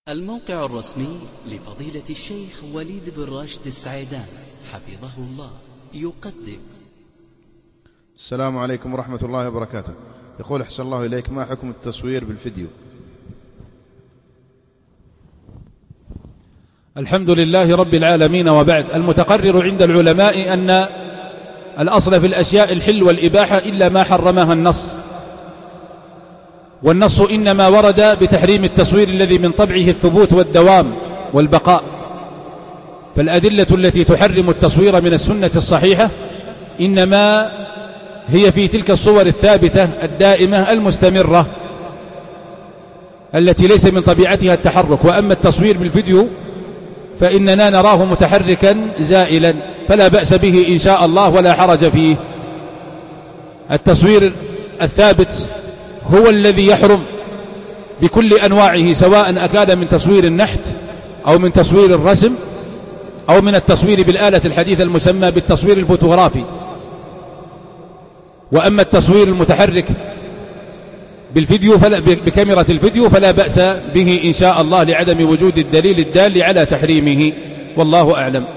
الموقع الرسمي لفضيلة الشيخ وليد بن راشد السعيدان حفظه الله يقدم. السلام عليكم ورحمة الله وبركاته. يقول أحسن الله إليك، ما حكم التصوير بالفيديو؟ الحمد لله رب العالمين، وبعد. المتقرر عند العلماء أن الأصل في الأشياء الحل والإباحة إلا ما حرمها النص، والنص إنما ورد بتحريم التصوير الذي من طبعه الثبوت والدوام والبقاء، فالأدلة التي تحرم التصوير من السنة الصحيحة إنما هي في تلك الصور الثابتة الدائمة المستمرة التي ليس من طبيعتها التحرك. وأما التصوير بالفيديو فإننا نراه متحركا زائلا، فلا بأس به إن شاء الله ولا حرج فيه. التصوير الثابت هو الذي يحرم بكل أنواعه، سواء أكان من تصوير النحت أو من تصوير الرسم أو من التصوير بالآلة الحديثة المسمى بالتصوير الفوتوغرافي. وأما التصوير المتحرك بالفيديو بكاميرا الفيديو فلا بأس به إن شاء الله، لعدم وجود الدليل الدال على تحريمه، والله أعلم.